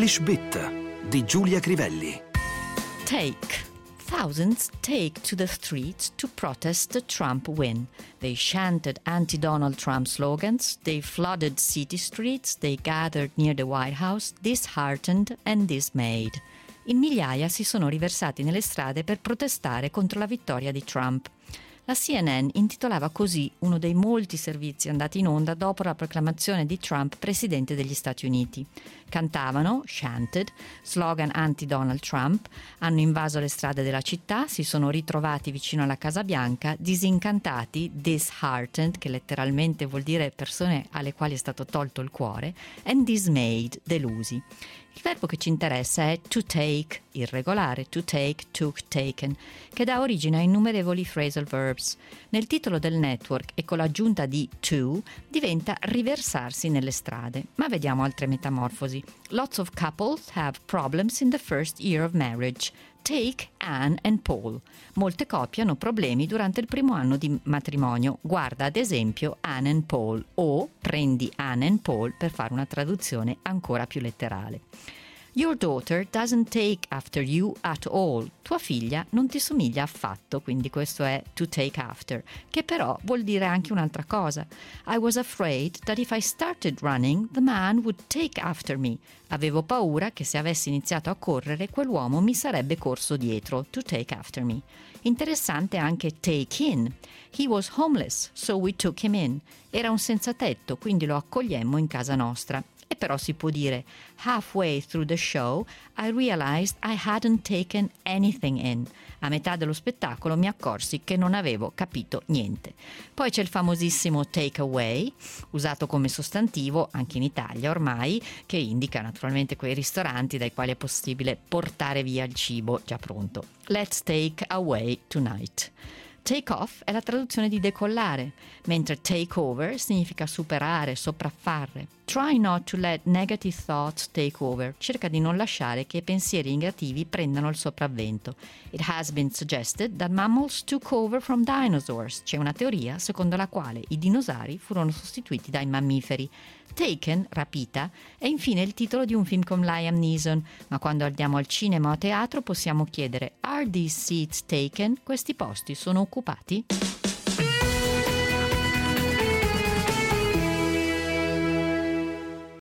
English Bit di Giulia Crivelli. Take. Thousands take to the streets to protest the Trump win. They chanted anti-Donald Trump slogans, they flooded city streets, they gathered near the White House, disheartened and dismayed. In migliaia si sono riversati nelle strade per protestare contro la vittoria di Trump. La CNN intitolava così uno dei molti servizi andati in onda dopo la proclamazione di Trump presidente degli Stati Uniti. Cantavano, chanted, slogan anti-Donald Trump, hanno invaso le strade della città, si sono ritrovati vicino alla Casa Bianca, disincantati, disheartened, che letteralmente vuol dire persone alle quali è stato tolto il cuore, and dismayed, delusi. Il verbo che ci interessa è to take, irregolare, to take, took, taken, che dà origine a innumerevoli phrasal verbs. Nel titolo del network e con l'aggiunta di to diventa riversarsi nelle strade. Ma vediamo altre metamorfosi. Lots of couples have problems in the first year of marriage. Take Anne and Paul. Molte coppie hanno problemi durante il primo anno di matrimonio. Guarda ad esempio Anne and Paul o prendi Anne and Paul per fare una traduzione ancora più letterale. Your daughter doesn't take after you at all. Tua figlia non ti somiglia affatto, quindi questo è to take after, che però vuol dire anche un'altra cosa. I was afraid that if I started running, the man would take after me. Avevo paura che se avessi iniziato a correre, quell'uomo mi sarebbe corso dietro, to take after me. Interessante anche take in. He was homeless, so we took him in. Era un senza tetto, quindi lo accogliemmo in casa nostra. E però si può dire halfway through the show I realized I hadn't taken anything in. A metà dello spettacolo mi accorsi che non avevo capito niente. Poi c'è il famosissimo take away, usato come sostantivo anche in Italia ormai, che indica naturalmente quei ristoranti dai quali è possibile portare via il cibo già pronto. Let's take away tonight. Take off è la traduzione di decollare, mentre take over significa superare, sopraffare. Try not to let negative thoughts take over. Cerca di non lasciare che i pensieri negativi prendano il sopravvento. It has been suggested that mammals took over from dinosaurs. C'è una teoria secondo la quale i dinosauri furono sostituiti dai mammiferi. Taken, rapita, è infine il titolo di un film con Liam Neeson, ma quando andiamo al cinema o a teatro possiamo chiedere Are these seats taken? Questi posti sono occupati?